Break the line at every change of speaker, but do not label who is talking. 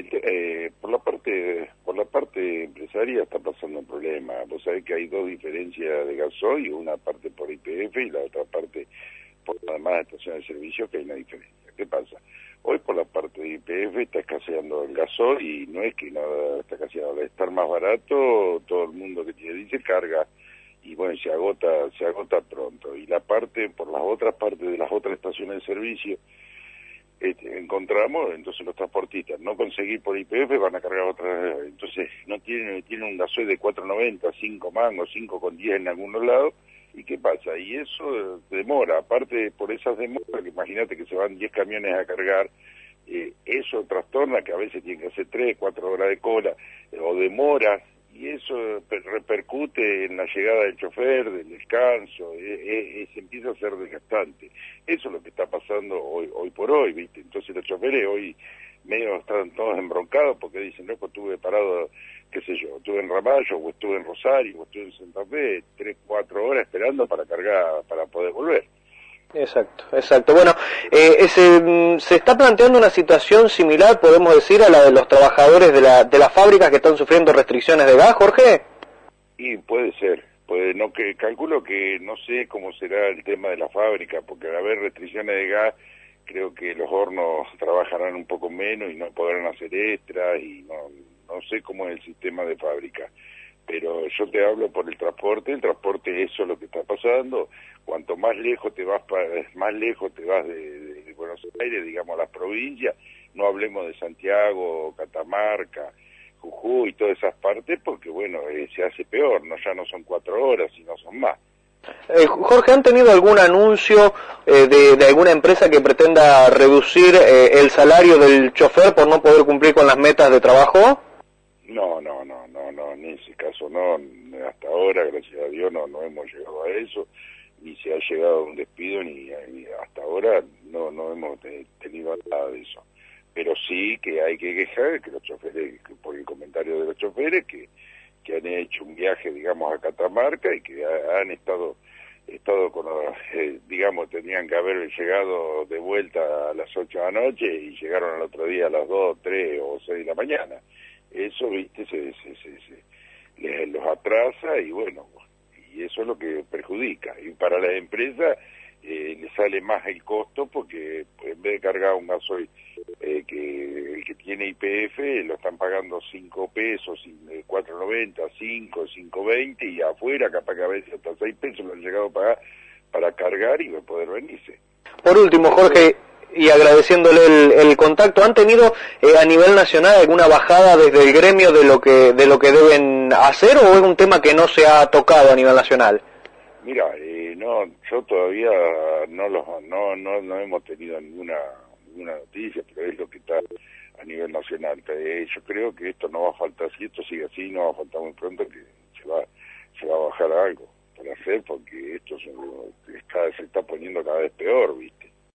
por la parte empresaria está pasando un problema. Vos sabés que hay dos diferencias de gasoil, una parte por YPF y la otra parte por las demás estaciones de servicio, que hay una diferencia. ¿Qué pasa? Hoy por la parte de YPF está escaseando el gasoil y no es que no está escaseando, al estar más barato, todo el mundo que tiene dice carga y bueno, se agota pronto. Y la parte, por las otras partes de las otras estaciones de servicio, encontramos, entonces los transportistas no conseguir por YPF van a cargar otra, entonces no tienen un gasoil de 4.90, 5 mangos, 5,10 en algunos lados, y ¿qué pasa? Y eso demora, aparte por esas demoras, que imagínate que se van 10 camiones a cargar, eso trastorna que a veces tienen que hacer 3, 4 horas de cola, o demoras, y eso repercute en la llegada del chofer, del descanso, se empieza a ser desgastante. Eso es lo que está pasando hoy por hoy, ¿viste? Entonces los choferes hoy medio están todos embroncados porque dicen, no, pues estuve parado, qué sé yo, estuve en Ramallo, o estuve en Rosario, o estuve en Santa Fe, 3, 4 horas esperando para cargar, para poder volver.
Exacto. Bueno, se está planteando una situación similar, podemos decir, a la de los trabajadores de las fábricas que están sufriendo restricciones de gas, Jorge.
Y puede ser, no, que calculo que no sé cómo será el tema de la fábrica, porque al haber restricciones de gas, creo que los hornos trabajarán un poco menos y no podrán hacer extras, y no sé cómo es el sistema de fábrica. Pero yo te hablo por el transporte eso es lo que está pasando. Cuanto más lejos te vas de Buenos Aires, digamos, a las provincias, no hablemos de Santiago, Catamarca, Jujuy y todas esas partes, porque bueno, se hace peor, ya no son 4 horas, sino son más.
Jorge, ¿han tenido algún anuncio de alguna empresa que pretenda reducir el salario del chofer por no poder cumplir con las metas de trabajo?
No, en ese caso no, hasta ahora, gracias a Dios, no hemos llegado a eso, ni se ha llegado a un despido, ni hasta ahora no hemos tenido nada de eso. Pero sí que hay que quejar que los choferes, por el comentario de los choferes, que han hecho un viaje, digamos, a Catamarca y que han estado con, digamos, tenían que haber llegado de vuelta a las 8 de la noche y llegaron al otro día a las 2, 3 o 6 de la mañana. Eso, viste, los atrasa y bueno, y eso es lo que perjudica. Y para la empresa le sale más el costo porque en vez de cargar un gasoil que el que tiene YPF lo están pagando 5 pesos, 4.90, 5, 5.20 y afuera capaz que a veces hasta 6 pesos lo han llegado a pagar para cargar y poder venirse.
Por último, Jorge, y agradeciéndole el contacto, ¿han tenido a nivel nacional alguna bajada desde el gremio de lo que deben hacer o es un tema que no se ha tocado a nivel nacional?
Mira, no, yo todavía no hemos tenido ninguna noticia, pero es lo que está a nivel nacional. Yo creo que esto no va a faltar, si esto sigue así, no va a faltar muy pronto que se va a bajar algo para hacer, porque esto se está poniendo cada vez peor, ¿viste?